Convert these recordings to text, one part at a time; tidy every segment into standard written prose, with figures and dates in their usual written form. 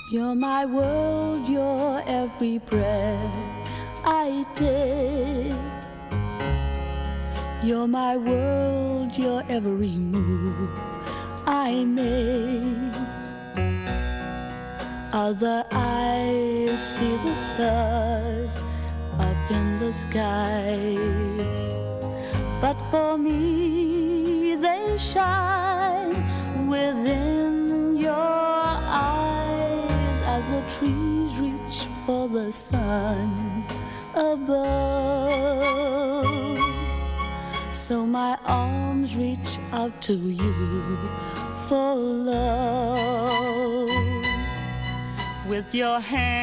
You're my world, you're every breath I take. You're my world, you're every move I make. Other eyes see the stars up in the skies, but for me they shine within your eyes as the trees reach for the sun above. So my arms reach out to you for love. With your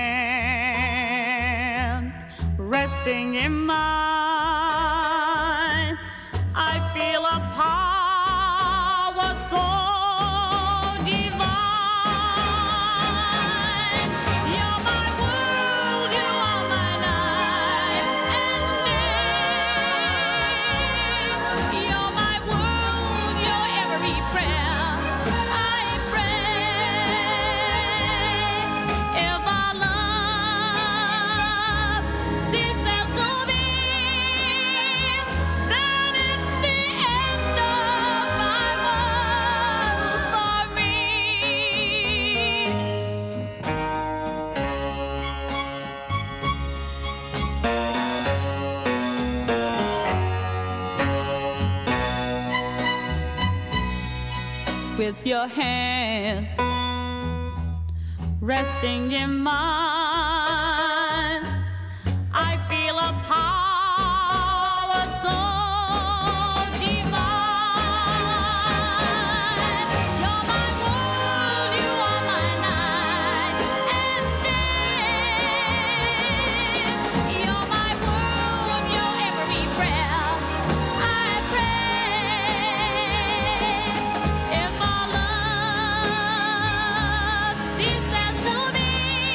hand resting in mine, I feel a power so divine. You're my world, you are my night and day. You're my world, you're every prayer I pray. If our love ceases to be, then it's the end of my world for me. With your hand resting in mine, I feel a power so divine. You're my world, you are my night and day. You're my world, you're every prayer I pray. If our love ceases to be,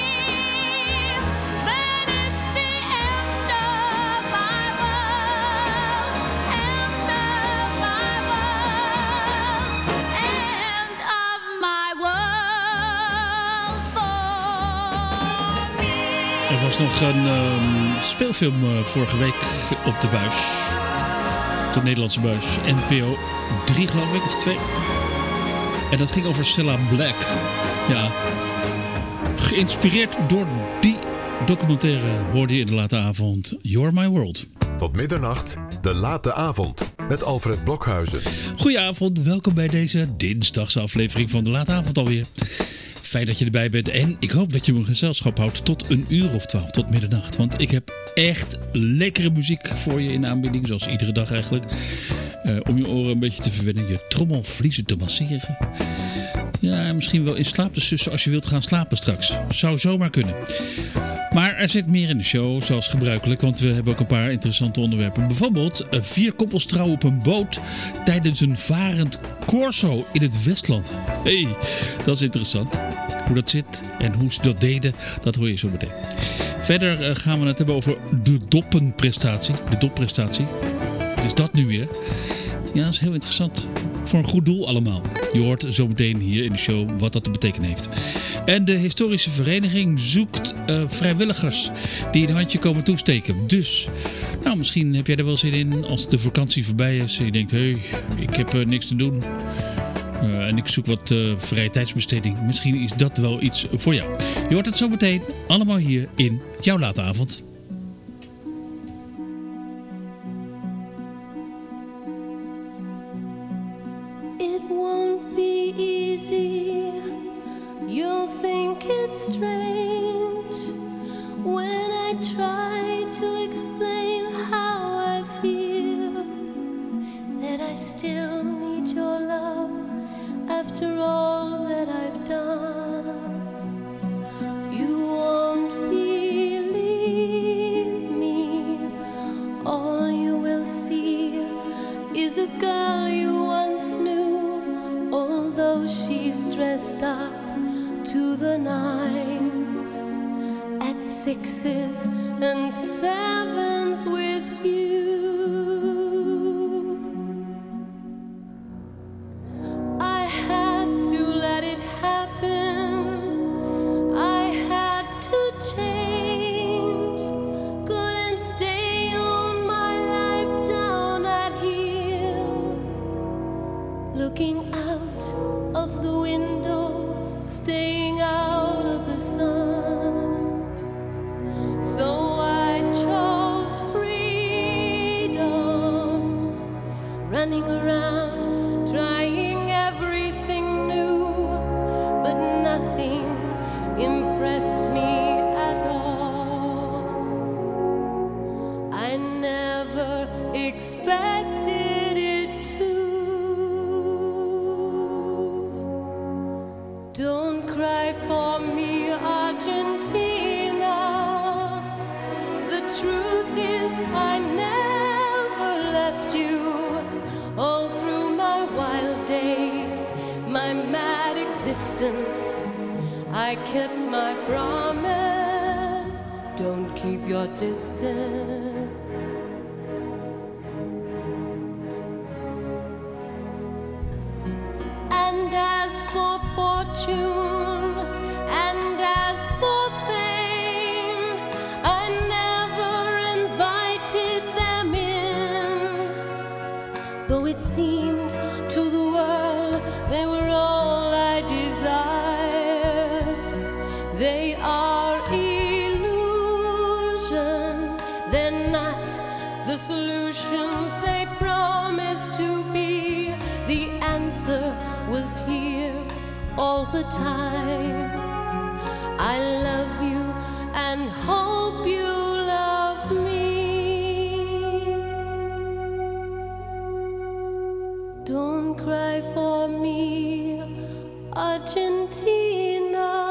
then it's the end of my world, end of my world, end of my world for me. Er was nog een speelfilm vorige week op de buis. Op de Nederlandse buis. NPO 3 geloof ik, of 2. En dat ging over Cilla Black. Ja. Geïnspireerd door die documentaire hoorde je in de late avond You're My World. Tot middernacht, de late avond, met Alfred Blokhuizen. Goedenavond, welkom bij deze dinsdagse aflevering van de late avond alweer. Fijn dat je erbij bent en ik hoop dat je me gezelschap houdt tot 1 uur of 12, tot middernacht. Want ik heb echt lekkere muziek voor je in de aanbieding, zoals iedere dag eigenlijk. Om je oren een beetje te verwennen, je trommelvliezen te masseren. Ja, en misschien wel in slaap te sussen als je wilt gaan slapen straks. Zou zomaar kunnen. Maar er zit meer in de show, zoals gebruikelijk, want we hebben ook een paar interessante onderwerpen. Bijvoorbeeld 4 koppels trouwen op een boot tijdens een varend corso in het Westland. Hey, dat is interessant. Hoe dat zit en hoe ze dat deden, dat hoor je zo meteen. Verder gaan we het hebben over de dopprestatie. Wat is dat nu weer? Ja, dat is heel interessant. Voor een goed doel allemaal. Je hoort zometeen hier in de show wat dat te betekenen heeft. En de historische vereniging zoekt vrijwilligers die een handje komen toesteken. Dus, nou, misschien heb jij er wel zin in als de vakantie voorbij is. En je denkt, hey, ik heb niks te doen. En ik zoek wat vrije tijdsbesteding. Misschien is dat wel iets voor jou. Je hoort het zometeen allemaal hier in jouw late avond. It won't be easy. You'll think it's strange when I try to explain how I feel, that I still need your love after all that I've done. You won't believe me. All you will see is a girl you once knew, although she's dressed up to the nines, at 6s and 7s with you. I had to let it happen. I looking out of the window, staying out of the sun. So I chose freedom, running around, trying everything new, but nothing impressed me at all. I never expected it to. Don't cry for me, Argentina. The truth is I never left you. All through my wild days, my mad existence, I kept my promise. Don't keep your distance. And as for fortune, and as for fame, I never invited them in. Though it seemed to the world they were all I desired. They are illusions, they're not the solutions they promised to be. The answer was here all the time. I love you and hope you love me. Don't cry for me, Argentina.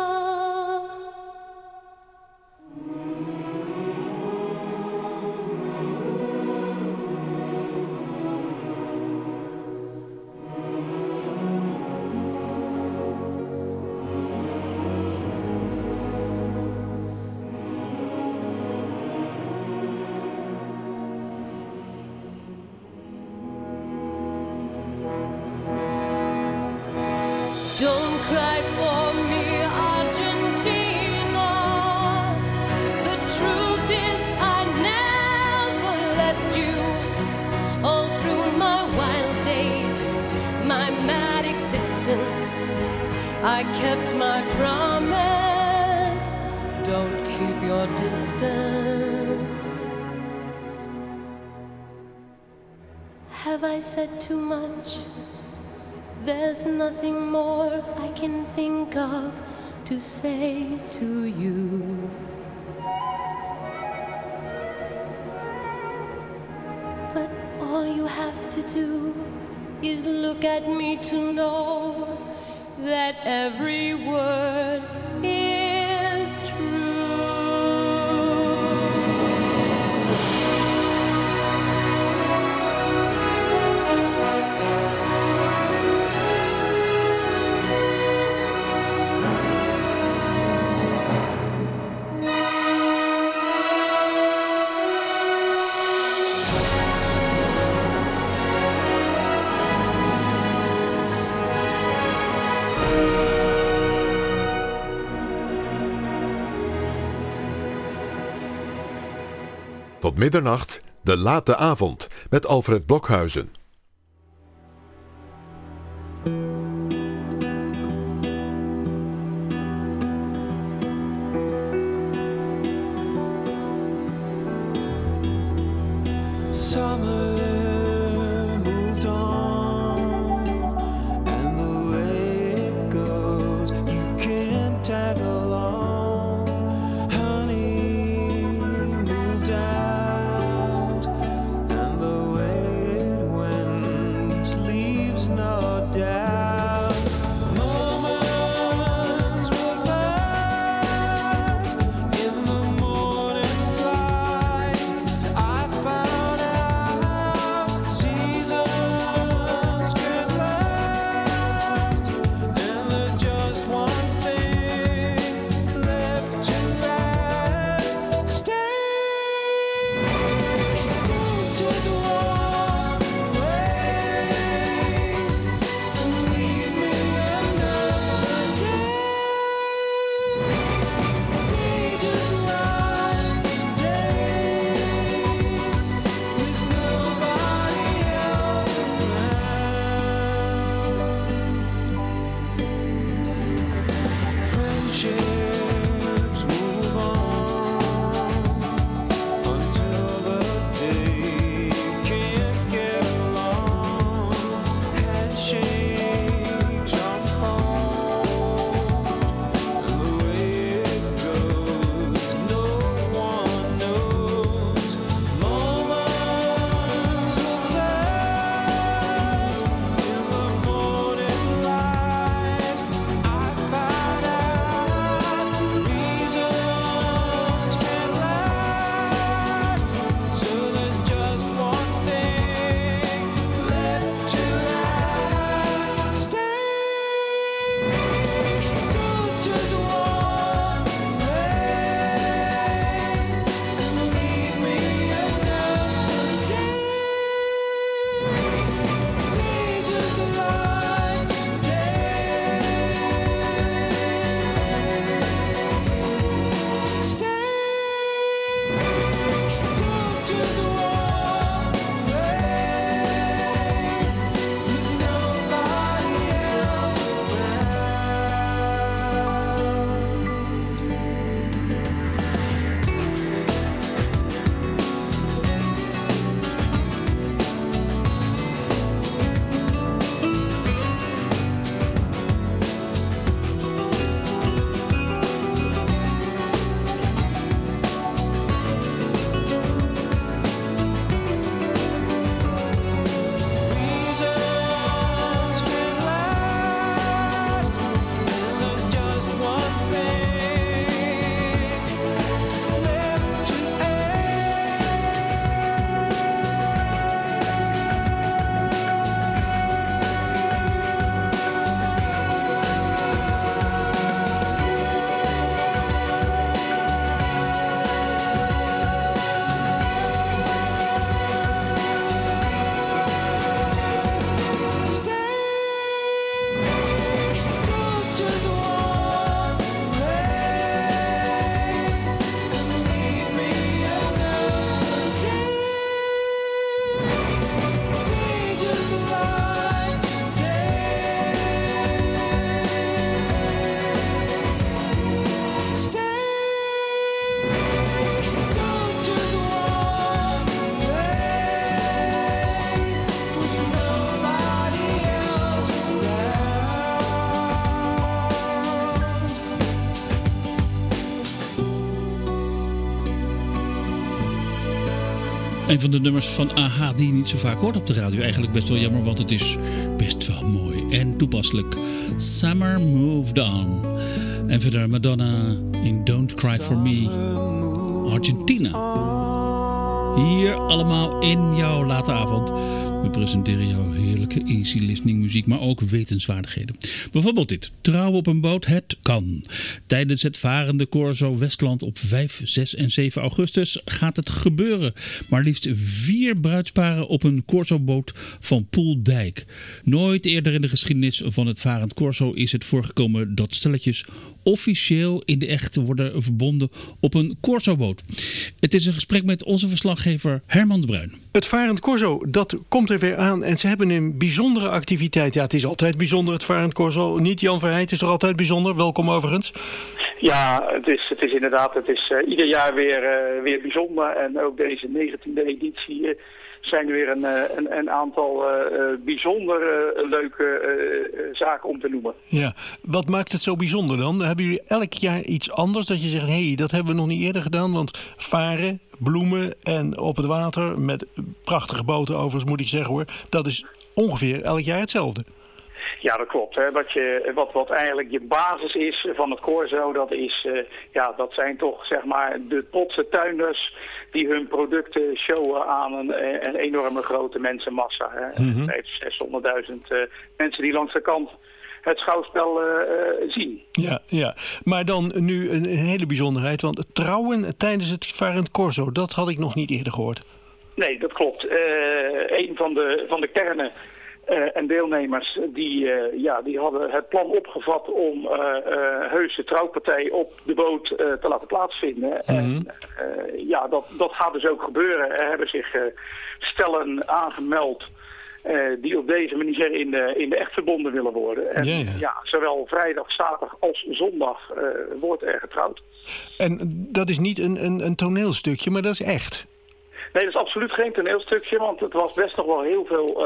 Don't cry for me, Argentina. The truth is I never left you. All through my wild days, my mad existence, I kept my promise. Don't keep your distance. Have I said too much? There's nothing more I can think of to say to you. But all you have to do is look at me to know that every word is true. Tot middernacht, de late avond, met Alfred Blokhuizen. Summer moved on, and the way it goes, you can't tag along. Honey moved out, and the way it went. Een van de nummers van AHA die je niet zo vaak hoort op de radio. Eigenlijk best wel jammer, want het is best wel mooi en toepasselijk. Summer Moved On. En verder Madonna in Don't Cry For Me. Argentina. Hier allemaal in jouw late avond. We presenteren jou heerlijke easy listening muziek, maar ook wetenswaardigheden. Bijvoorbeeld dit. Trouwen op een boot, het kan. Tijdens het varende Corso Westland op 5, 6 en 7 augustus gaat het gebeuren. Maar liefst 4 bruidsparen op een Corso-boot van Poeldijk. Nooit eerder in de geschiedenis van het varend Corso is het voorgekomen dat stelletjes officieel in de echt worden verbonden op een Corso-boot. Het is een gesprek met onze verslaggever Herman de Bruin. Het varend Corso, dat komt er weer aan en ze hebben een bijzondere activiteit. Ja, het is altijd bijzonder, het varend Corso. Niet Jan Verheij, het is toch altijd bijzonder? Welkom overigens. Ja, het is inderdaad, ieder jaar weer bijzonder. En ook deze 19e editie zijn er weer een aantal bijzonder leuke zaken om te noemen. Ja, wat maakt het zo bijzonder dan? Hebben jullie elk jaar iets anders dat je zegt, hé, dat hebben we nog niet eerder gedaan? Want varen, bloemen en op het water met prachtige boten overigens moet ik zeggen hoor. Dat is ongeveer elk jaar hetzelfde. Ja, dat klopt. Hè. Wat eigenlijk je basis is van het Corso, dat zijn toch zeg maar de trotse tuinders die hun producten showen aan een enorme grote mensenmassa. Hè. Mm-hmm. 600.000 mensen die langs de kant het schouwspel zien. Ja, maar dan nu een hele bijzonderheid, want trouwen tijdens het varend Corso, dat had ik nog niet eerder gehoord. Nee, dat klopt. Een van de kernen en deelnemers die hadden het plan opgevat om heuse trouwpartij op de boot te laten plaatsvinden. Mm-hmm. En dat gaat dus ook gebeuren. Er hebben zich stellen aangemeld die op deze manier in de echt verbonden willen worden. En zowel vrijdag, zaterdag als zondag wordt er getrouwd. En dat is niet een toneelstukje, maar dat is echt? Nee, dat is absoluut geen toneelstukje, want het was best nog wel heel veel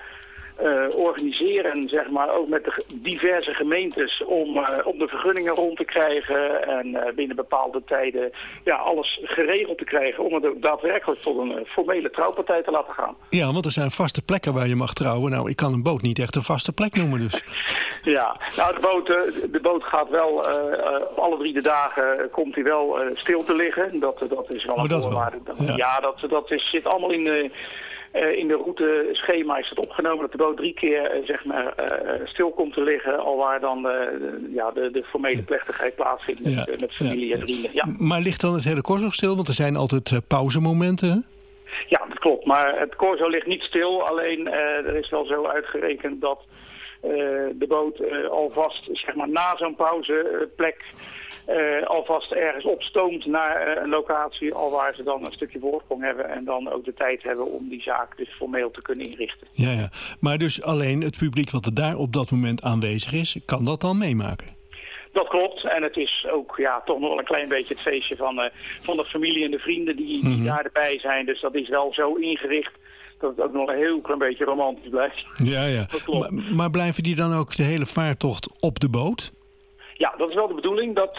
organiseren, zeg maar, ook met de diverse gemeentes om de vergunningen rond te krijgen en binnen bepaalde tijden alles geregeld te krijgen om het ook daadwerkelijk tot een formele trouwpartij te laten gaan. Ja, want er zijn vaste plekken waar je mag trouwen. Nou, ik kan een boot niet echt een vaste plek noemen dus. Ja, nou de boot gaat wel, op alle 3 de dagen komt hij wel stil te liggen. Dat is wel een voorwaarde. Dat zit allemaal in de routeschema is het opgenomen dat de boot 3 keer stil komt te liggen, alwaar dan de formele plechtigheid plaatsvindt met familie en vrienden. Ja. Maar ligt dan het hele Corso stil? Want er zijn altijd pauzemomenten, hè? Ja, dat klopt. Maar het Corso ligt niet stil. Alleen er is wel zo uitgerekend dat de boot alvast zeg maar na zo'n pauzeplek alvast ergens opstoomt naar een locatie alwaar ze dan een stukje voorsprong hebben en dan ook de tijd hebben om die zaak dus formeel te kunnen inrichten. Ja. Maar dus alleen het publiek wat er daar op dat moment aanwezig is, kan dat dan meemaken? Dat klopt. En het is ook toch nog wel een klein beetje het feestje van de familie en de vrienden die daar erbij zijn. Dus dat is wel zo ingericht dat het ook nog een heel klein beetje romantisch blijft. Ja. Dat klopt. Maar blijven die dan ook de hele vaartocht op de boot? Ja, dat is wel de bedoeling. Dat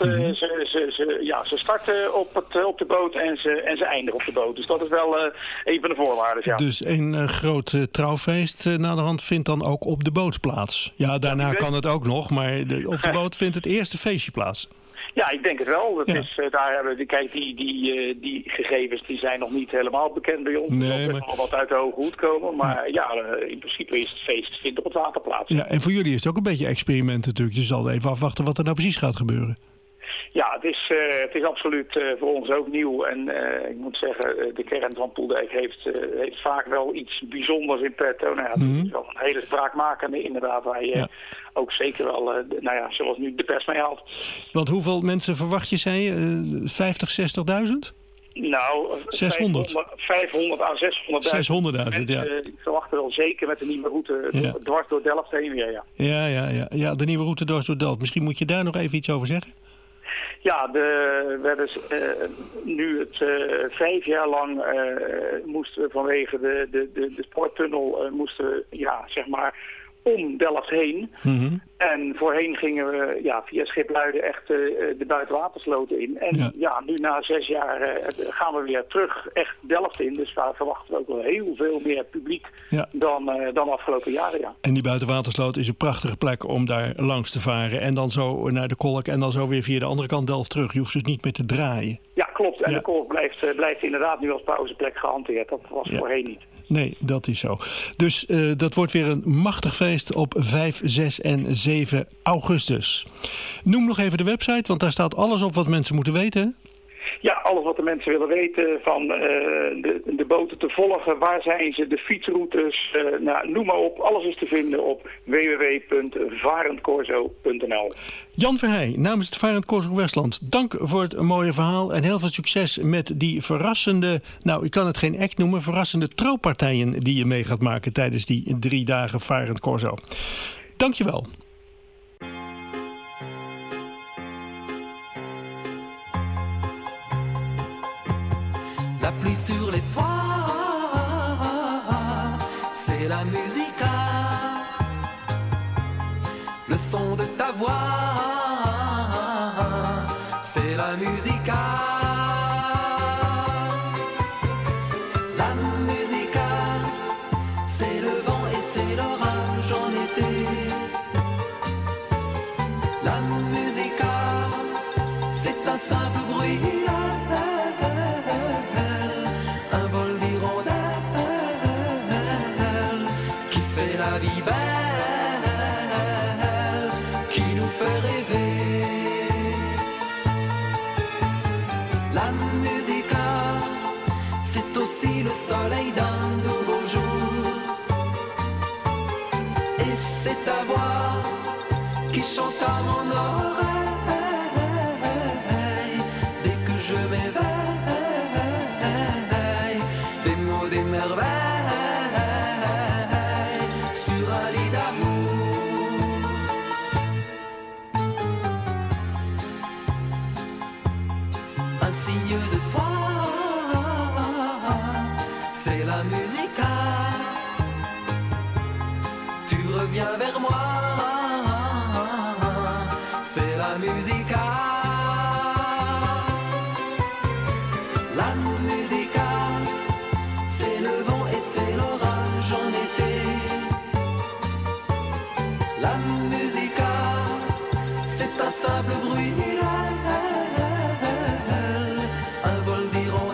ze starten op de boot en ze eindigen op de boot. Dus dat is wel een van de voorwaarden. Ja. Dus een groot trouwfeest naderhand vindt dan ook op de boot plaats? Ja, daarna kan het ook nog, maar op de boot vindt het eerste feestje plaats. Ja, ik denk het wel. Dat is, daar hebben we, kijk, die gegevens die zijn nog niet helemaal bekend bij ons. Nee, er zal wat uit de hoge hoed komen. Maar in principe is het feest vindt op het water plaats. Ja, en voor jullie is het ook een beetje experiment natuurlijk. Dus zal even afwachten wat er nou precies gaat gebeuren. Ja, het is absoluut voor ons ook nieuw. En ik moet zeggen, de kern van Poeldijk heeft vaak wel iets bijzonders in petto. Nou ja, dat is wel een hele spraakmakende inderdaad, waar je ook zeker wel, zoals nu de pers mee haalt. Want hoeveel mensen verwacht je, zei je? 50, 60.000? Nou, 600. 500 à 600.000. 600.000, ja. Ik verwacht wel zeker met de nieuwe route dwars door Delft heen weer, Ja, de nieuwe route dwars door Delft. Misschien moet je daar nog even iets over zeggen? Ja, we hebben nu het 5 jaar lang moesten we vanwege de sporttunnel moesten we, zeg maar om Delft heen. Mhm. En voorheen gingen we via Schipluiden echt de buitenwatersloten in. En nu na 6 jaar gaan we weer terug echt Delft in. Dus daar verwachten we ook wel heel veel meer publiek dan afgelopen jaren. Ja. En die buitenwatersloot is een prachtige plek om daar langs te varen. En dan zo naar de Kolk en dan zo weer via de andere kant Delft terug. Je hoeft dus niet meer te draaien. Ja, klopt. En de Kolk blijft inderdaad nu als pauzeplek gehanteerd. Dat was voorheen niet. Nee, dat is zo. Dus dat wordt weer een machtig feest op 5, 6 en 7 augustus. Noem nog even de website, want daar staat alles op wat mensen moeten weten. Ja, alles wat de mensen willen weten van de boten te volgen. Waar zijn ze? De fietsroutes. Noem maar op. Alles is te vinden op www.varendcorso.nl. Jan Verheij, namens het Varend Corso Westland. Dank voor het mooie verhaal en heel veel succes met die verrassende, ik kan het geen act noemen, verrassende trouwpartijen die je mee gaat maken tijdens die 3 dagen Varend Corso. Dankjewel. La pluie sur les toits, c'est la musica. Le son de ta voix, c'est la musica. La musica, c'est le vent et c'est l'orage en été. La musica, c'est un simple bruit. Un vol d'hirondelles qui fait la vie belle, qui nous fait rêver. La musica, c'est aussi le soleil d'un nouveau jour. Et c'est ta voix qui chante à mon oreille dès que je m'éveille. Sur un lit d'amour. Un signe de toi, c'est la musica. Tu reviens vers moi, c'est la musica. La musica, c'est le vent et c'est l'orage en été. La musica, c'est un simple bruit. Un vol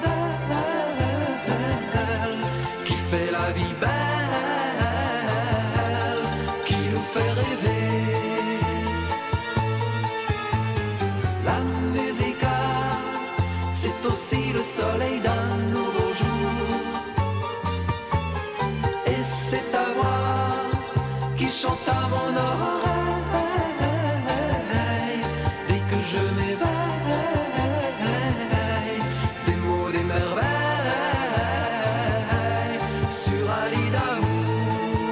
d'hirondelles qui fait la vie belle, qui nous fait rêver. La musica, c'est aussi le soleil d'un nouveau jour. Et c'est ta voix qui chante à mon oreille dès que je m'éveille. Des mots, des merveilles sur un lit d'amour.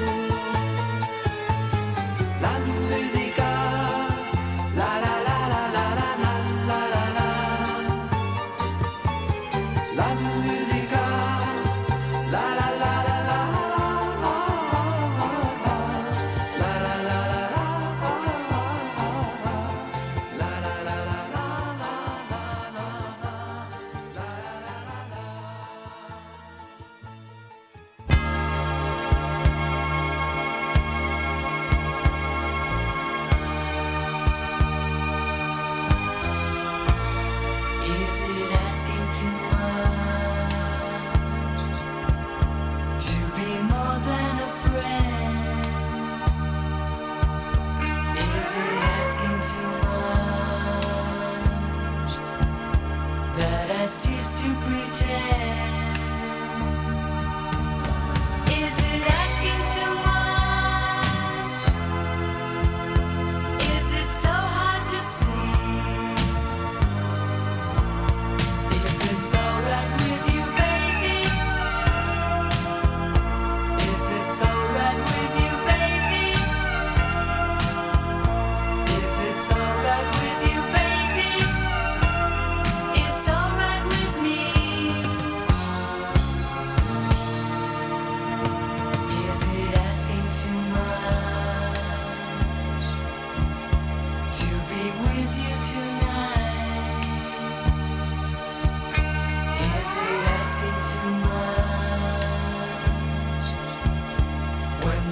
La musica, la la la la la la la la la. La musica, la la la la la la.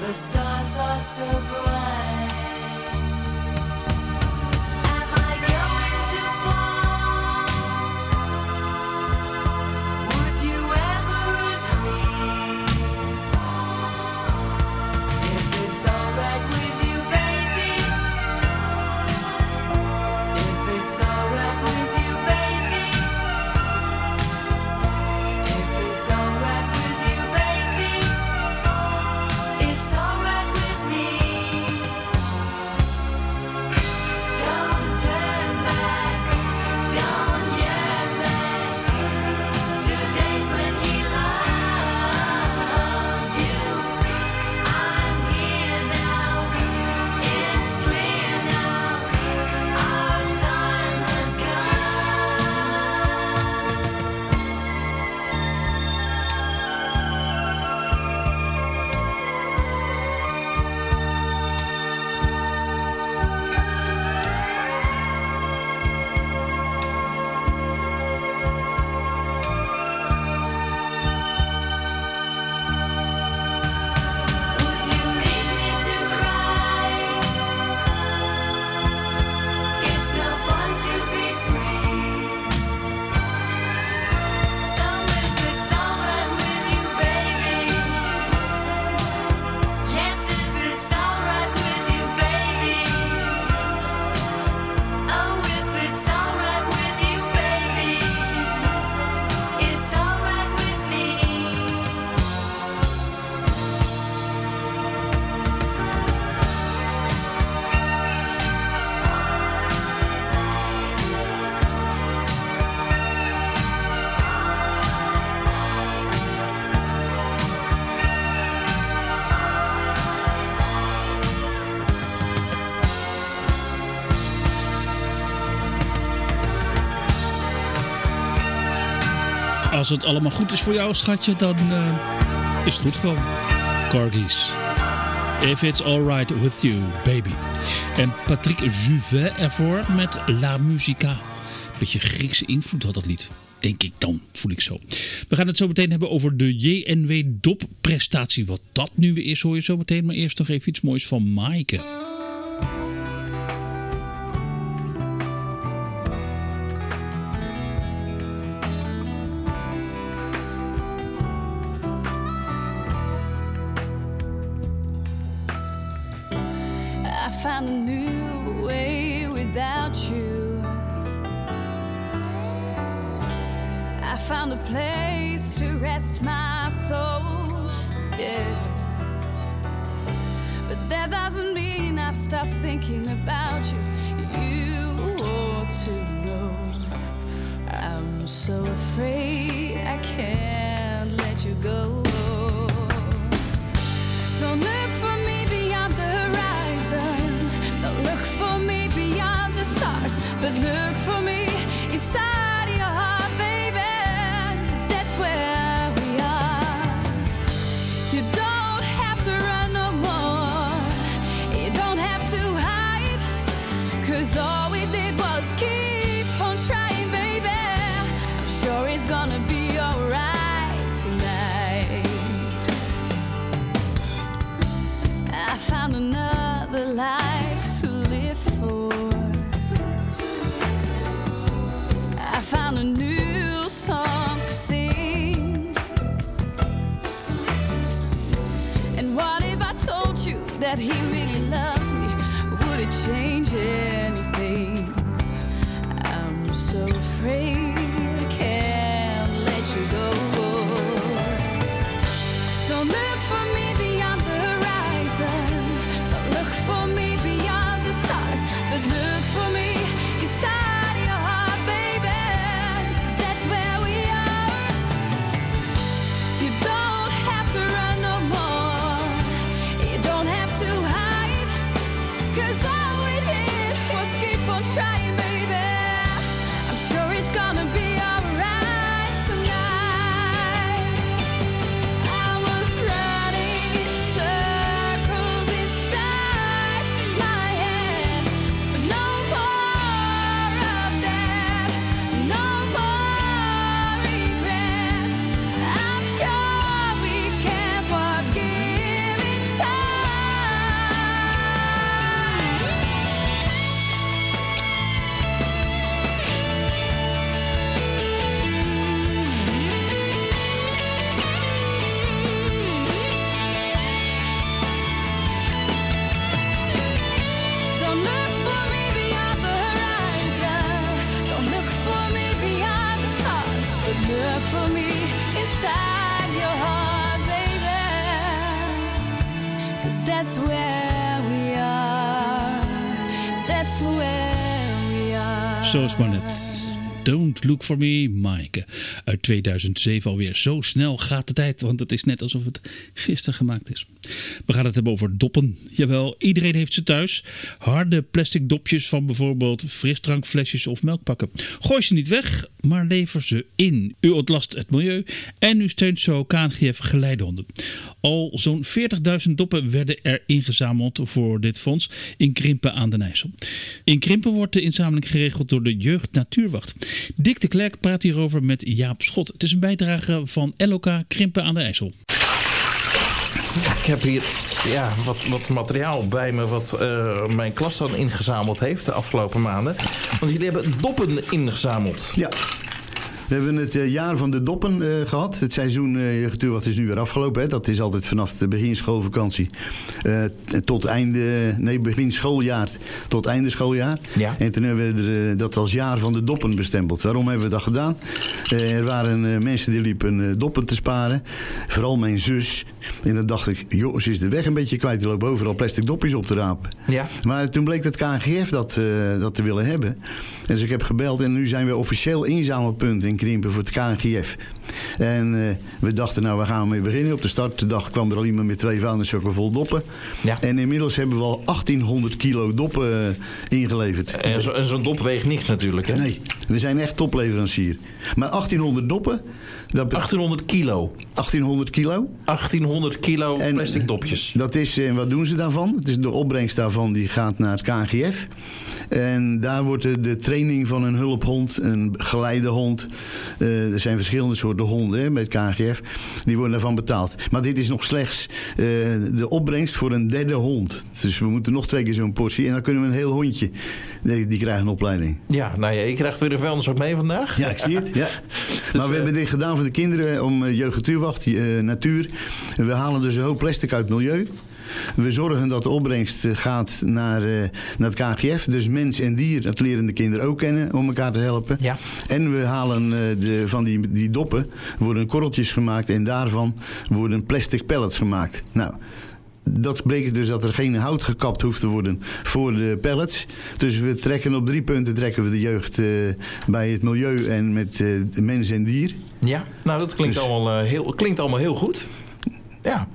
The stars are so bright. Am I going too far? Would you ever agree? If it's alright with you, baby. If it's alright with you, baby. If it's alright with you, baby. It's alright with me. Don't turn back, don't yearn back to days when he loved you. I'm here now, it's clear now, our time has Would you leave me to cry? It's no fun to be free. So if it's alright with you, baby. Yes, if it's alright with you, baby. Oh, if it's alright with you, baby. It's alright with me. Als het allemaal goed is voor jou, schatje, dan is het goed gewoon. Corgis. If it's alright with you, baby. En Patrick Juvet ervoor met La Musica. Beetje Griekse invloed had dat lied. Denk ik dan, voel ik zo. We gaan het zo meteen hebben over de JNW Dop-prestatie. Wat dat nu weer is, hoor je zo meteen. Maar eerst nog even iets moois van Maaike. I found a new way without you. I found a place to rest my soul. Yes, but that doesn't mean I've stopped thinking about you. You ought to know I'm so afraid I can't let you go. Don't look for me beyond the horizon. Don't look for me beyond the stars. But look for me inside your heart, baby. 'Cause that's where we are. You don't have to run no more. You don't have to hide. 'Cause all we did was keep on trying, baby. I'm sure it's gonna be alright tonight. I found another life to live for. I found a new song to sing. And what if I told you that he really loves me? Would it change anything? I'm so afraid I can't let you go. Don't look for me beyond the horizon. Don't look for me beyond the stars. But look for me inside your heart, baby. 'Cause that's where we are. You don't have to run no more. You don't have to hide. 'Cause all we did was keep on trying, baby. I'm sure it's gonna be alright tonight. I was running in circles inside my head, but no more of that, no more regrets. I'm sure we can forgive in time. 'cause that's where we are. That's where we are. Zo is maar net. Don't Look For Me, Maaike. Uit 2007 alweer. Zo snel gaat de tijd, want het is net alsof het gisteren gemaakt is. We gaan het hebben over doppen. Jawel, iedereen heeft ze thuis. Harde plastic dopjes van bijvoorbeeld frisdrankflesjes of melkpakken. Gooi ze niet weg, maar lever ze in. U ontlast het milieu en u steunt zo KNGF Geleidehonden. Al zo'n 40.000 doppen werden er ingezameld voor dit fonds in Krimpen aan den IJssel. In Krimpen wordt de inzameling geregeld door de Jeugd Natuurwacht. Dick de Klerk praat hierover met Jaap Schot. Het is een bijdrage van LOK Krimpen aan de IJssel. Ik heb hier wat materiaal bij me wat mijn klas dan ingezameld heeft de afgelopen maanden. Want jullie hebben doppen ingezameld. Ja. We hebben het jaar van de doppen gehad. Het seizoen Jeugdnatuurwacht is nu weer afgelopen. Hè. Dat is altijd vanaf de begin schoolvakantie tot begin schooljaar tot einde schooljaar. Ja. En toen hebben we dat als jaar van de doppen bestempeld. Waarom hebben we dat gedaan? Er waren mensen die liepen doppen te sparen. Vooral mijn zus. En dan dacht ik, joh, ze is de weg een beetje kwijt. Die lopen overal plastic dopjes op te rapen. Ja. Maar toen bleek dat KNGF dat te willen hebben. Dus ik heb gebeld en nu zijn we officieel inzamelpunt in Krimpen voor het KNGF. En we dachten, nou, waar gaan we mee beginnen? Op de startdag kwam er al iemand met 2 vuilniszakken vol doppen. Ja. En inmiddels hebben we al 1800 kilo doppen ingeleverd. En zo'n dop weegt niks natuurlijk, hè? Nee, we zijn echt topleverancier. Maar 1800 doppen... 1800 kilo? 1800 kilo. 1800 kilo plastic dopjes. Dat is, en wat doen ze daarvan? Het is de opbrengst daarvan die gaat naar het KNGF. En daar wordt de training van een hulphond, een geleidehond. Er zijn verschillende soorten honden bij het KNGF. Die worden daarvan betaald. Maar dit is nog slechts de opbrengst voor een derde hond. Dus we moeten nog 2 keer zo'n portie. En dan kunnen we een heel hondje. Die krijgt een opleiding. Ja, nou ja, je krijgt weer een vuilniszak mee vandaag. Ja, ik zie het. Ja. Dus, maar we hebben dit gedaan voor de kinderen om Jeugdnatuurwacht, natuur. We halen dus een hoop plastic uit het milieu. We zorgen dat de opbrengst gaat naar het KNGF. Dus mens en dier, dat leren de kinderen ook kennen om elkaar te helpen. Ja. En we halen van die doppen, worden korreltjes gemaakt en daarvan worden plastic pellets gemaakt. Nou, dat betekent dus dat er geen hout gekapt hoeft te worden voor de pellets. Dus we trekken op 3 punten we de jeugd bij het milieu en met mens en dier. Ja, nou dat klinkt, dus klinkt allemaal heel goed. Ja.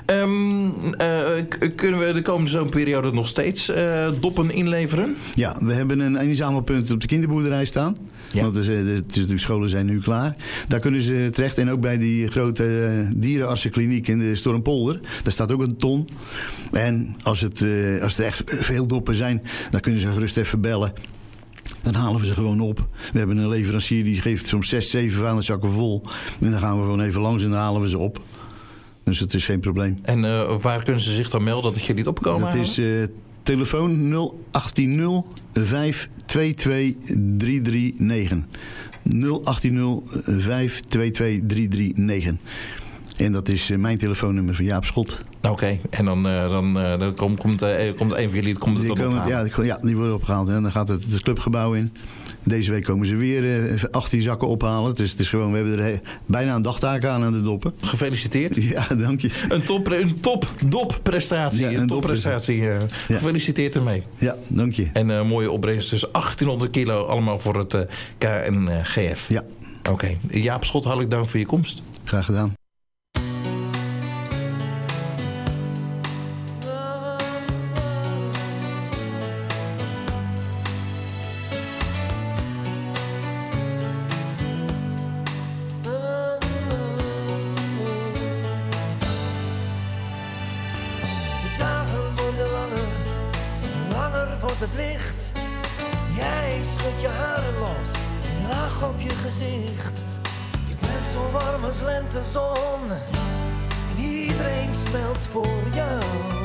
Kunnen we de komende zomerperiode nog steeds doppen inleveren? Ja, we hebben een inzamelpunt op de kinderboerderij staan. Ja. Want de scholen zijn nu klaar. Daar kunnen ze terecht. En ook bij die grote dierenartsenkliniek in de Stormpolder. Daar staat ook een ton. En als er echt veel doppen zijn, dan kunnen ze gerust even bellen. Dan halen we ze gewoon op. We hebben een leverancier die geeft soms 6, 7 vuilniszakken vol. En dan gaan we gewoon even langs en dan halen we ze op. Dus dat is geen probleem. En waar kunnen ze zich dan melden dat jullie het opkomen? Dat is telefoon 018 522 339. 018 522 339. En dat is mijn telefoonnummer van Jaap Schot. Oké, en dan komt een van jullie het ophalen? Ja, die worden opgehaald. En dan gaat het clubgebouw in. Deze week komen ze weer 18 zakken ophalen. Dus het is gewoon, we hebben er bijna een dagtaak aan de doppen. Gefeliciteerd. Ja, dank je. Een topprestatie. Ja, een topprestatie. Gefeliciteerd ermee. Ja, dank je. En mooie opbrengst. Dus 1800 kilo allemaal voor het KNGF. Ja. Oké. Jaap Schot, hartelijk dank voor je komst. Graag gedaan. Het licht. Jij schudt je haren los, laag op je gezicht. Je bent zo warm als lentezon en iedereen smelt voor jou.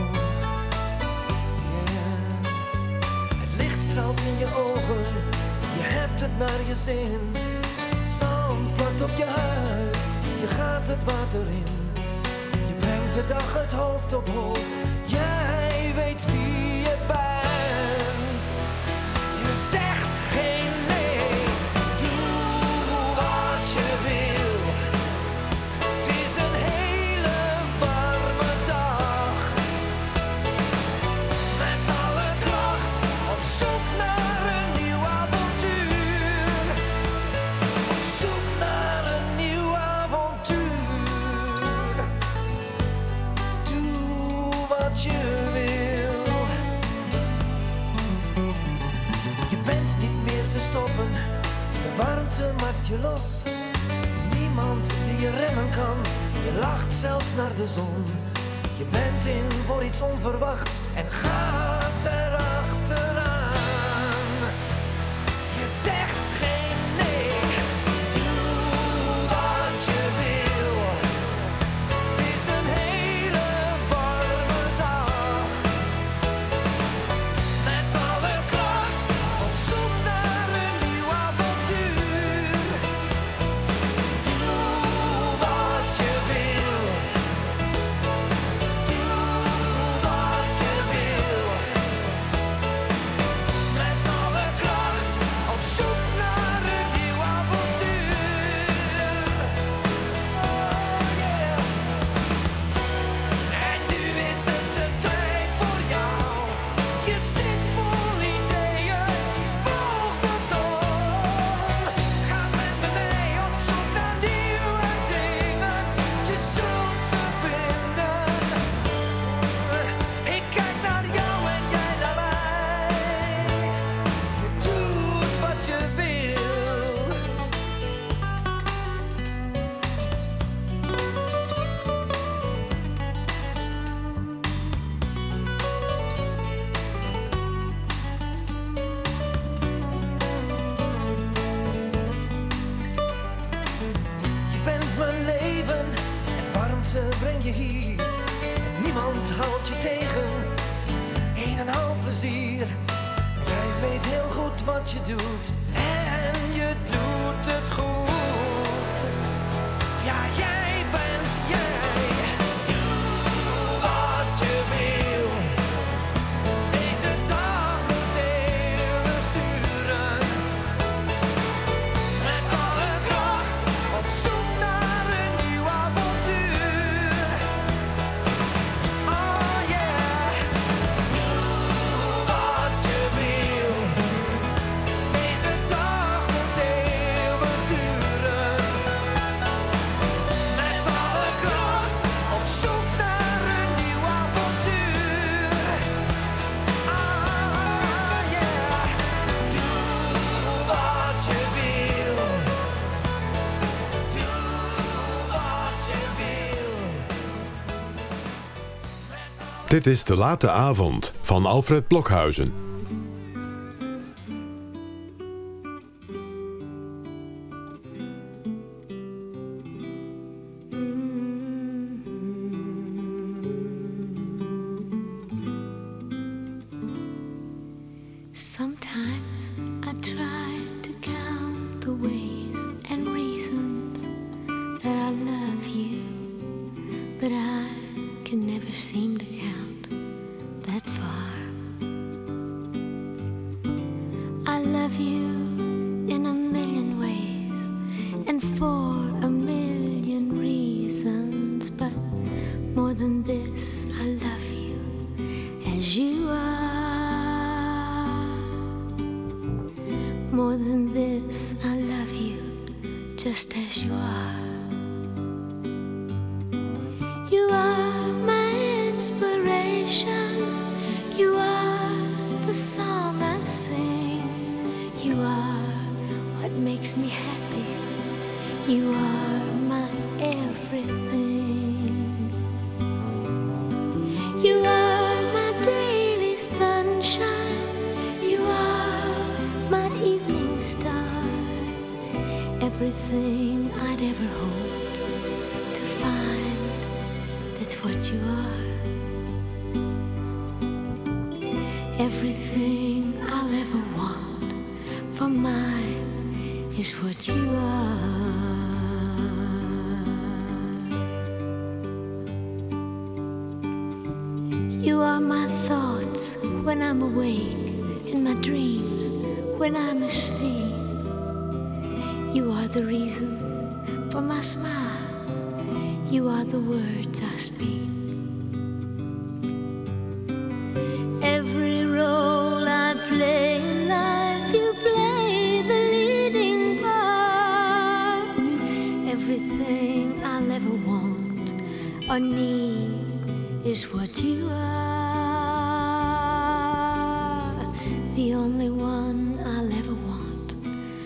Yeah. Het licht straalt in je ogen, je hebt het naar je zin. Zand plakt op je huid, je gaat het water in. Je brengt de dag het hoofd op hol, jij weet wie je bent. Je zegt geen nee, doe wat je wil. Het is een hele warme dag, oven, de warmte maakt je los. Niemand die je remmen kan, je lacht zelfs naar de zon. Je bent in voor iets onverwachts en gaat erachteraan. Je zegt geen nee, doe wat je wil. Het is een hele warme dag. Met alle kracht op zoek naar een nieuw avontuur. Doe wat je wil. Doe wat je wil. Met alle kracht op zoek naar een nieuw avontuur. Oh yeah. En nu is het de tijd voor jou. Je zit vol ideeën, volg de zon. Ga met me mee op zoek naar nieuwe dingen. Je zult ze vinden. Ik kijk naar jou en jij naar mij. Je doet wat je wil. Je bent mijn leven en warmte breng je hier. En niemand houdt je tegen, een en al plezier. Jij weet heel goed wat je doet en je doet het goed. Ja, jij bent jij. Doe wat je wil. Deze dag moet eeuwig duren. Met alle kracht op zoek naar een nieuw avontuur. Oh yeah. Doe wat je wil. Deze dag moet eeuwig duren. Met alle kracht op zoek naar een nieuw avontuur. Oh yeah. Doe wat je wil. Doe wat je wil. Dit is De Late Avond van Alfred Blokhuizen. Sometimes I try to count the ways and reasons that I love you, but I can never seem to count that far. I love you in a million ways and for a million reasons, but more than this, I love you as you are. More than this, I love you just as you are. You are my inspiration. You are the song I sing. You are what makes me happy. You are my everything. You are my daily sunshine. You are my evening star. Everything I'd ever hoped to find, that's what you are. Everything I'll ever want for mine is what you are. You are my thoughts when I'm awake, in my dreams when I'm asleep. You are the reason for my smile. You are the words I speak. Every role I play in life, you play the leading part. Everything I'll ever want or need is what you are. The only one I'll ever want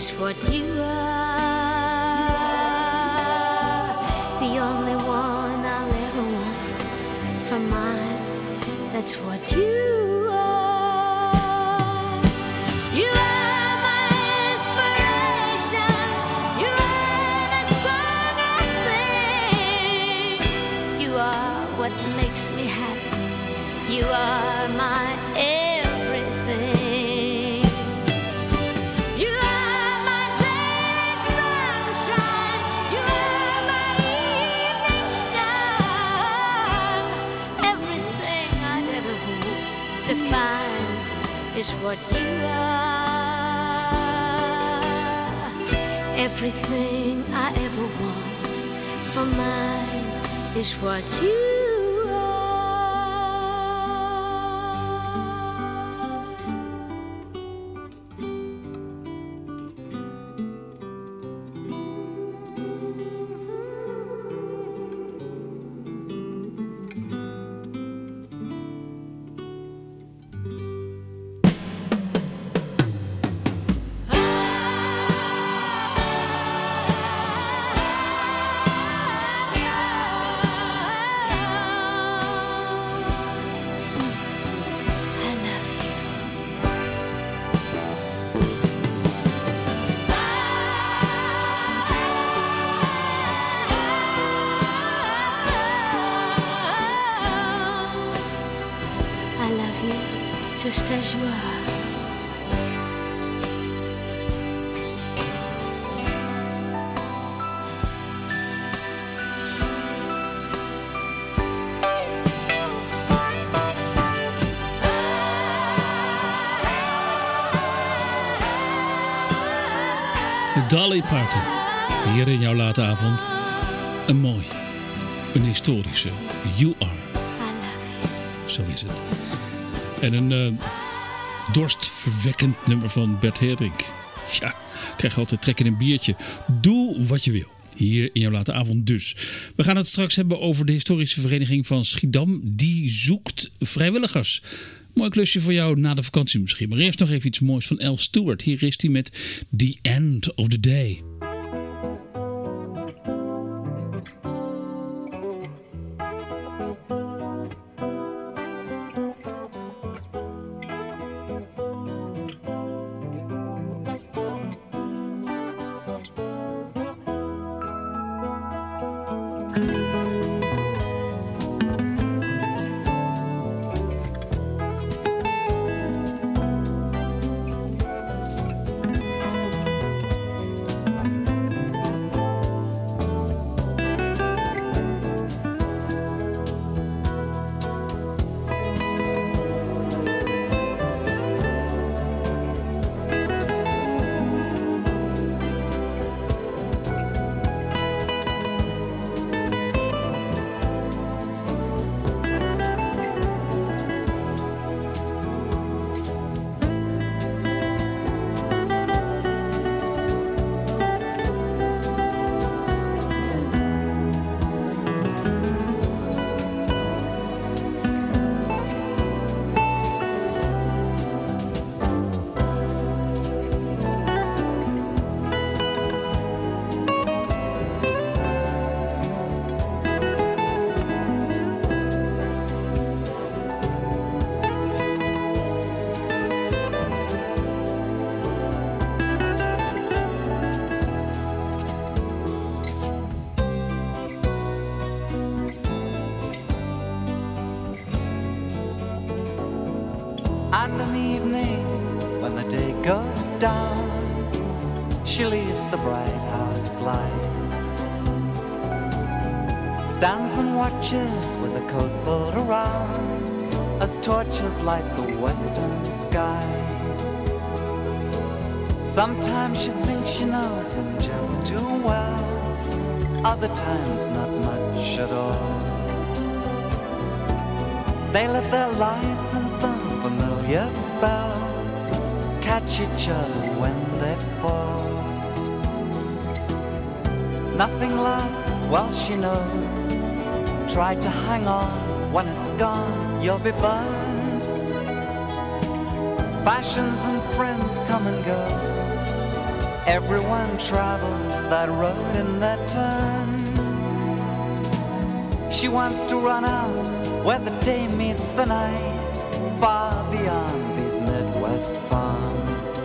is what you are. The only one I'll ever want for mine. That's what you are. You are my inspiration. You are the song I sing. You are what makes me happy. You are my everything. You are my daily sunshine. You are my evening star. Everything I'd ever hope to find is what you are. Everything I ever want for mine is what you are. I love you just as you are. Dolly Parton. Hier in jouw late avond. Een mooi, een historische You Are. Zo is het. En een dorstverwekkend nummer van Bert Haring. Ja, krijg altijd trek in een biertje. Doe wat je wil. Hier in jouw late avond dus. We gaan het straks hebben over de historische vereniging van Schiedam. Die zoekt vrijwilligers. Mooi klusje voor jou na de vakantie misschien. Maar eerst nog even iets moois van Al Stewart. Hier is hij met The End of the Day. And an evening when the day goes down, she leaves the bright house lights, stands and watches with a coat pulled around as torches light the western skies. Sometimes she thinks she knows him just too well, other times not much at all. They live their lives in some familiar spell, catch each other when they fall. Nothing lasts, well she knows. Try to hang on, when it's gone you'll be burned. Fashions and friends come and go, Everyone travels that road in that turn. She wants to run out where the day meets the night, far beyond these Midwest farms.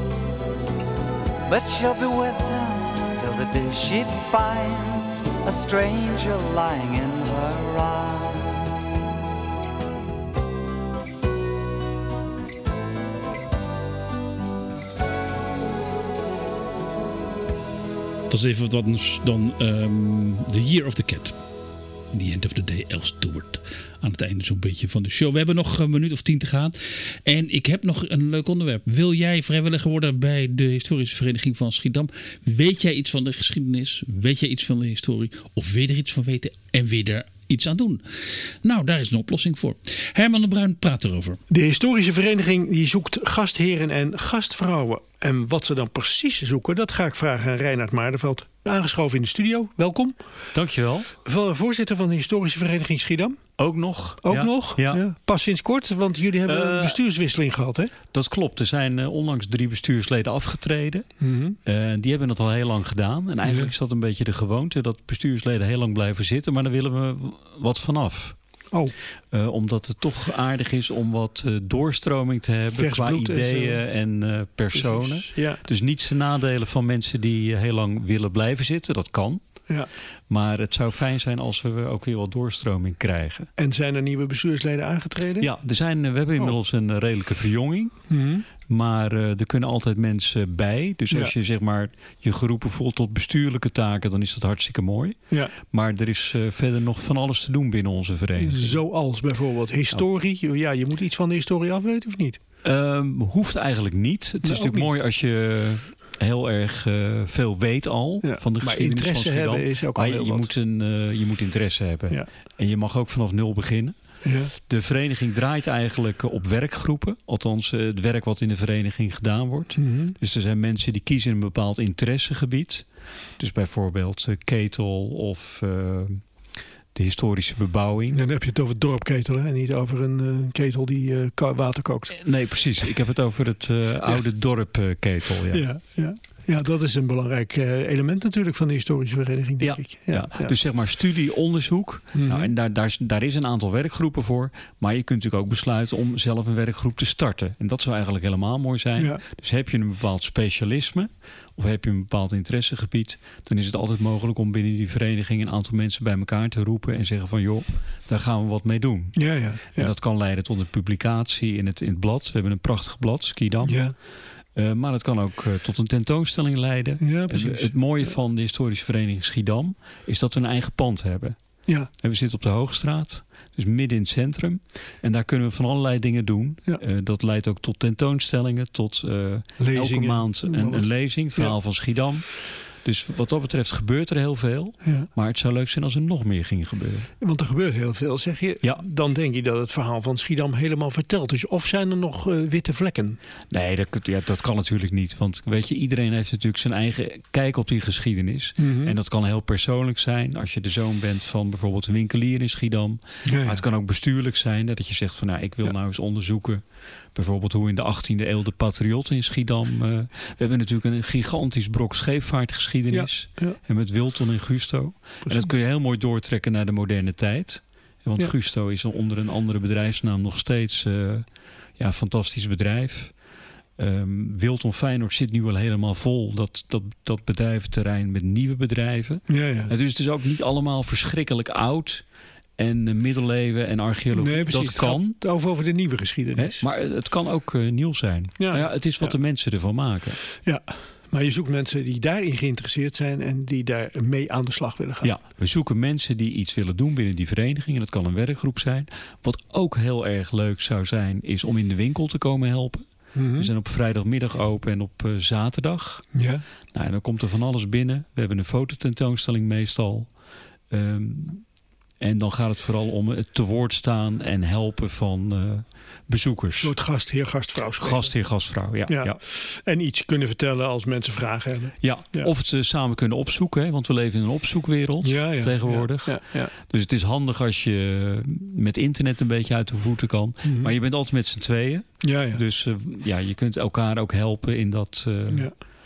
But she'll be with them till the day she finds a stranger lying in her arms. Dat is even wat anders dan The Year of the Cat. In the end of the day, El Stewart. Aan het einde zo'n beetje van de show. We hebben nog een minuut of 10 te gaan. En ik heb nog een leuk onderwerp. Wil jij vrijwilliger worden bij de Historische Vereniging van Schiedam? Weet jij iets van de geschiedenis? Weet jij iets van de historie? Of wil je er iets van weten? En wil je er iets aan doen? Nou, daar is een oplossing voor. Herman de Bruin praat erover. De Historische Vereniging die zoekt gastheren en gastvrouwen. En wat ze dan precies zoeken, dat ga ik vragen aan Reinhard Maardenveld. Aangeschoven in de studio. Welkom. Dankjewel. Voorzitter van de Historische Vereniging Schiedam. Ook nog. Ook ja. nog? Ja. Ja. Pas sinds kort, want jullie hebben een bestuurswisseling gehad, hè? Dat klopt. Er zijn onlangs 3 bestuursleden afgetreden. Mm-hmm. Die hebben het al heel lang gedaan. En eigenlijk is dat een beetje de gewoonte dat bestuursleden heel lang blijven zitten. Maar daar willen we wat vanaf. Oh. Omdat het toch aardig is om wat doorstroming te hebben Vers qua bloed ideeën en personen. Precies, ja. Dus niet de nadelen van mensen die heel lang willen blijven zitten. Dat kan. Ja. Maar het zou fijn zijn als we ook weer wat doorstroming krijgen. En zijn er nieuwe bestuursleden aangetreden? Ja, we hebben inmiddels een redelijke verjonging. Mm-hmm. Maar er kunnen altijd mensen bij. Dus als je zeg maar je geroepen voelt tot bestuurlijke taken, dan is dat hartstikke mooi. Ja. Maar er is verder nog van alles te doen binnen onze vereniging. Zoals bijvoorbeeld historie. Ja, je moet iets van de historie afweten of niet? Hoeft eigenlijk niet. Het is natuurlijk mooi als je heel erg veel weet al van de geschiedenis van Schiedam. Hebben is ook al heel wat. Je moet interesse hebben. Ja. En je mag ook vanaf 0 beginnen. Ja. De vereniging draait eigenlijk op werkgroepen. Althans, het werk wat in de vereniging gedaan wordt. Mm-hmm. Dus er zijn mensen die kiezen een bepaald interessegebied. Dus bijvoorbeeld ketel of de historische bebouwing. Dan heb je het over het dorp ketelen en niet over een ketel die water kookt. Nee, precies. Ik heb het over het oude dorp ketel. Ja. Ja, dat is een belangrijk element natuurlijk van de historische vereniging, denk ik. Ja. Dus zeg maar studie, onderzoek. Mm-hmm. Nou, en daar is een aantal werkgroepen voor. Maar je kunt natuurlijk ook besluiten om zelf een werkgroep te starten. En dat zou eigenlijk helemaal mooi zijn. Ja. Dus heb je een bepaald specialisme of heb je een bepaald interessegebied, dan is het altijd mogelijk om binnen die vereniging een aantal mensen bij elkaar te roepen en zeggen van joh, daar gaan we wat mee doen. Ja. En dat kan leiden tot een publicatie in het blad. We hebben een prachtig blad, Schiedam. Ja. Maar het kan ook tot een tentoonstelling leiden. Ja, precies. Het mooie van de historische vereniging Schiedam is dat we een eigen pand hebben. Ja. En we zitten op de Hoogstraat, dus midden in het centrum. En daar kunnen we van allerlei dingen doen. Ja. Dat leidt ook tot tentoonstellingen, tot elke maand een lezing, verhaal van Schiedam. Dus wat dat betreft gebeurt er heel veel. Ja. Maar het zou leuk zijn als er nog meer ging gebeuren. Want er gebeurt heel veel, zeg je. Ja. Dan denk je dat het verhaal van Schiedam helemaal verteld is. Of zijn er nog witte vlekken? Nee, dat kan natuurlijk niet. Want weet je, iedereen heeft natuurlijk zijn eigen kijk op die geschiedenis. Mm-hmm. En dat kan heel persoonlijk zijn. Als je de zoon bent van bijvoorbeeld een winkelier in Schiedam. Ja. Maar het kan ook bestuurlijk zijn. Dat je zegt van nou, ik wil nou eens onderzoeken. Bijvoorbeeld hoe in de 18e eeuw de patriotten in Schiedam. We hebben natuurlijk een gigantisch brok scheepvaartgeschiedenis. Ja. En met Wilton en Gusto. Precies. En dat kun je heel mooi doortrekken naar de moderne tijd. Want Gusto is onder een andere bedrijfsnaam nog steeds een fantastisch bedrijf. Wilton Feyenoord zit nu wel helemaal vol. Dat bedrijventerrein met nieuwe bedrijven. Ja. Dus het is ook niet allemaal verschrikkelijk oud. En middeleeuwen en archeologie, nee, precies. dat kan. Het gaat over de nieuwe geschiedenis. Maar het kan ook nieuw zijn. Ja. Het is wat de mensen ervan maken. Ja, maar je zoekt mensen die daarin geïnteresseerd zijn en die daar mee aan de slag willen gaan. Ja, we zoeken mensen die iets willen doen binnen die vereniging. En dat kan een werkgroep zijn. Wat ook heel erg leuk zou zijn, is om in de winkel te komen helpen. Mm-hmm. We zijn op vrijdagmiddag open en op zaterdag. Ja. Nou, en dan komt er van alles binnen. We hebben een fototentoonstelling meestal. En dan gaat het vooral om het te woord staan en helpen van bezoekers. Een soort gastheer, gastvrouw. Gastheer, gastvrouw, ja. En iets kunnen vertellen als mensen vragen hebben. Ja. Of het samen kunnen opzoeken. Hè, want we leven in een opzoekwereld tegenwoordig. Ja. Dus het is handig als je met internet een beetje uit de voeten kan. Mm-hmm. Maar je bent altijd met z'n tweeën. Ja. Dus je kunt elkaar ook helpen in dat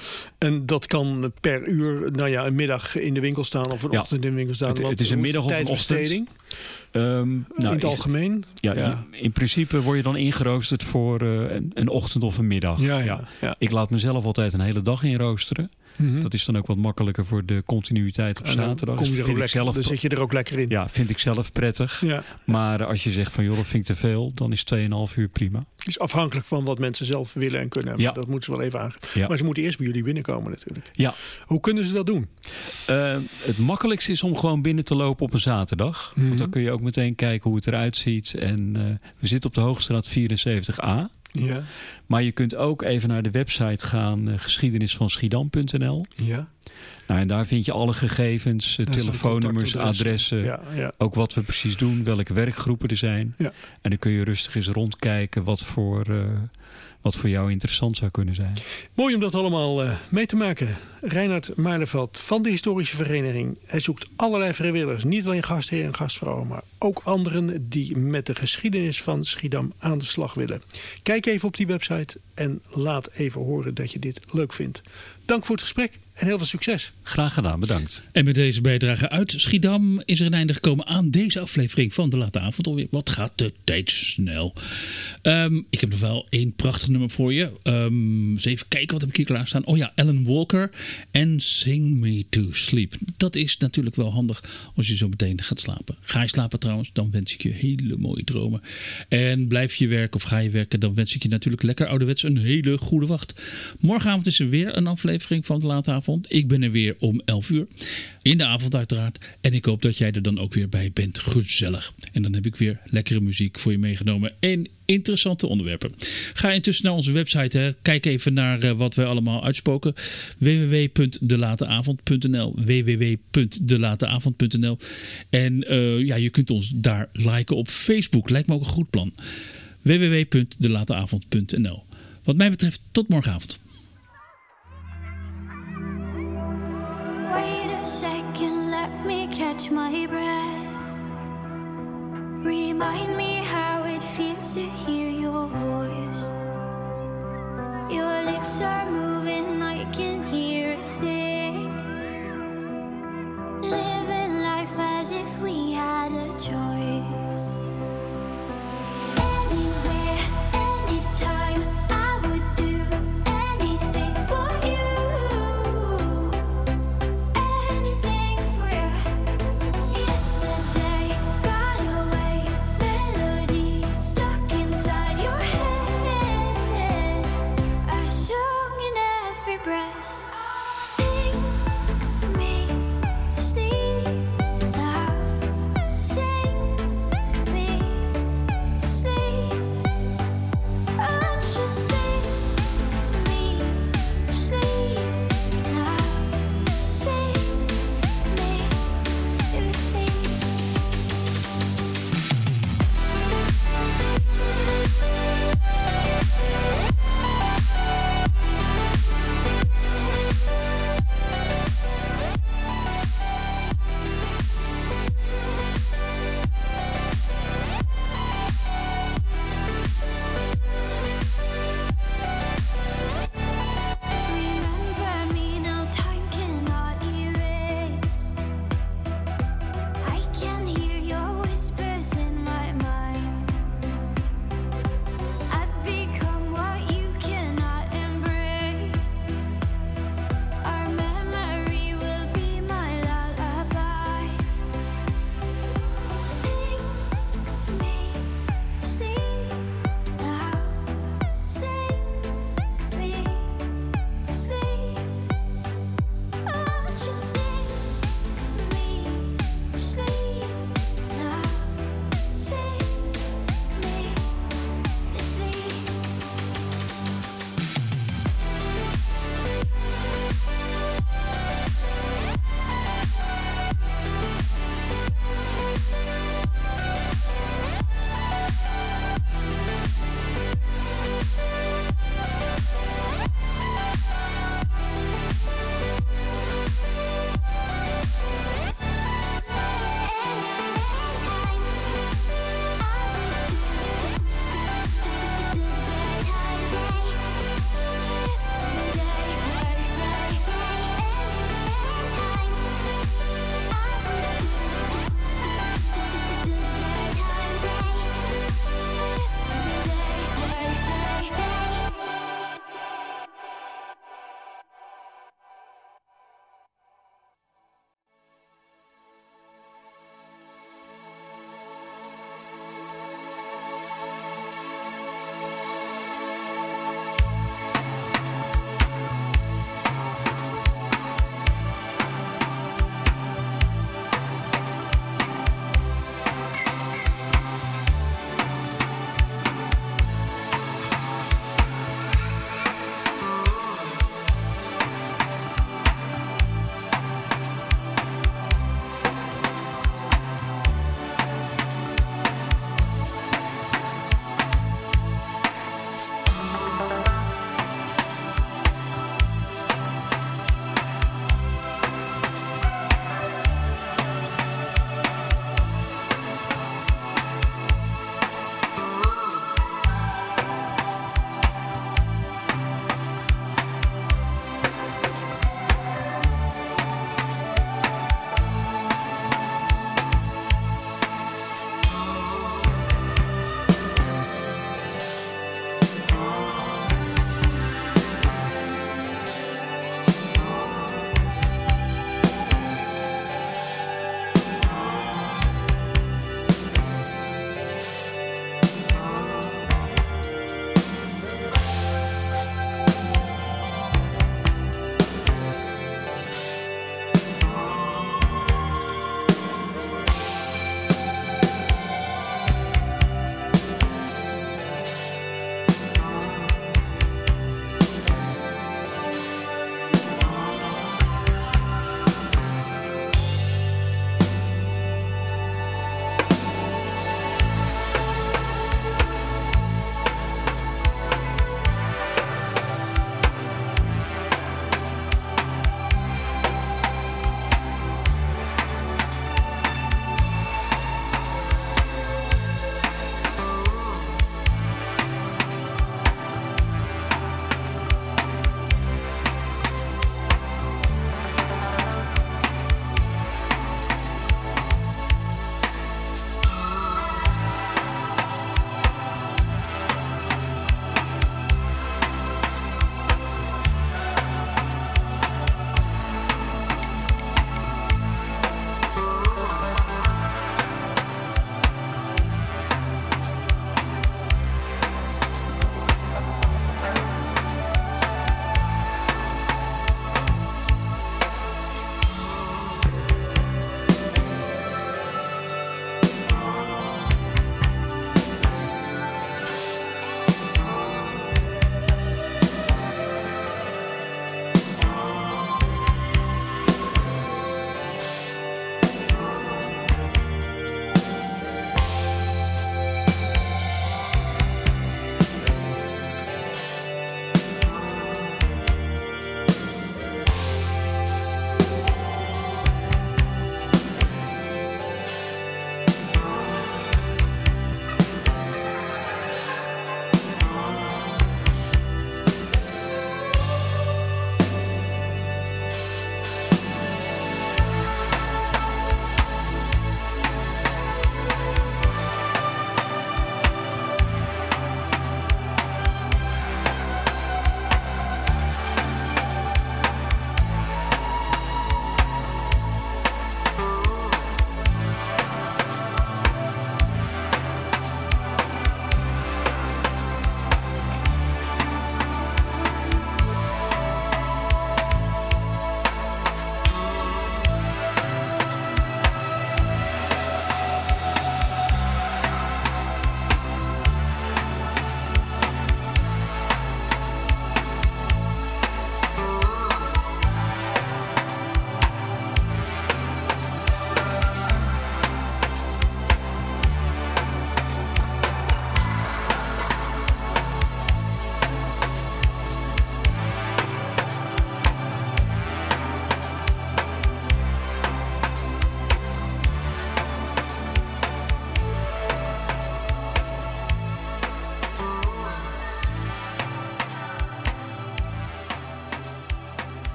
En dat kan per uur, een middag in de winkel staan of een ochtend in de winkel staan. Het is een middag of een ochtend. In het algemeen? Ja. In principe word je dan ingeroosterd voor een ochtend of een middag. Ja. Ik laat mezelf altijd een hele dag inroosteren. Mm-hmm. Dat is dan ook wat makkelijker voor de continuïteit op zaterdag. Dan zit je er ook lekker in. Ja, vind ik zelf prettig. Ja. Maar als je zegt van joh, dat vind ik te veel, dan is 2,5 uur prima. Het is afhankelijk van wat mensen zelf willen en kunnen. Maar dat moeten ze wel even aangeven. Ja. Maar ze moeten eerst bij jullie binnenkomen natuurlijk. Ja. Hoe kunnen ze dat doen? Het makkelijkste is om gewoon binnen te lopen op een zaterdag. Mm-hmm. Want dan kun je ook meteen kijken hoe het eruit ziet. En we zitten op de Hoogstraat 74A. Ja. Maar je kunt ook even naar de website gaan, geschiedenisvanschiedam.nl. Ja. En daar vind je alle gegevens, telefoonnummers, adressen. Ja. Ook wat we precies doen, welke werkgroepen er zijn. Ja. En dan kun je rustig eens rondkijken wat voor jou interessant zou kunnen zijn. Mooi om dat allemaal mee te maken. Reinhard Maarleveld van de Historische Vereniging. Hij zoekt allerlei vrijwilligers. Niet alleen gastheren en gastvrouwen, maar ook anderen die met de geschiedenis van Schiedam aan de slag willen. Kijk even op die website en laat even horen dat je dit leuk vindt. Dank voor het gesprek en heel veel succes. Graag gedaan, bedankt. En met deze bijdrage uit Schiedam is er een einde gekomen aan deze aflevering van De Late Avond alweer. Wat gaat de tijd snel. Ik heb nog wel één prachtig nummer voor je. Eens even kijken, wat heb ik hier klaarstaan? Oh ja, Alan Walker en Sing Me to Sleep. Dat is natuurlijk wel handig als je zo meteen gaat slapen. Ga je slapen trouwens, dan wens ik je hele mooie dromen. En blijf je werken of ga je werken, dan wens ik je natuurlijk lekker ouderwets een hele goede wacht. Morgenavond is er weer een aflevering van De Late Avond. Ik ben er weer om 11 uur. In de avond uiteraard. En ik hoop dat jij er dan ook weer bij bent. Gezellig. En dan heb ik weer lekkere muziek voor je meegenomen. En interessante onderwerpen. Ga intussen naar onze website. Hè. Kijk even naar wat wij allemaal uitspoken. www.delateavond.nl www.delateavond.nl En je kunt ons daar liken op Facebook. Lijkt me ook een goed plan. www.delateavond.nl Wat mij betreft tot morgenavond. Wait a second, let me catch my breath. Remind me how it feels to hear your voice. Your lips are moving.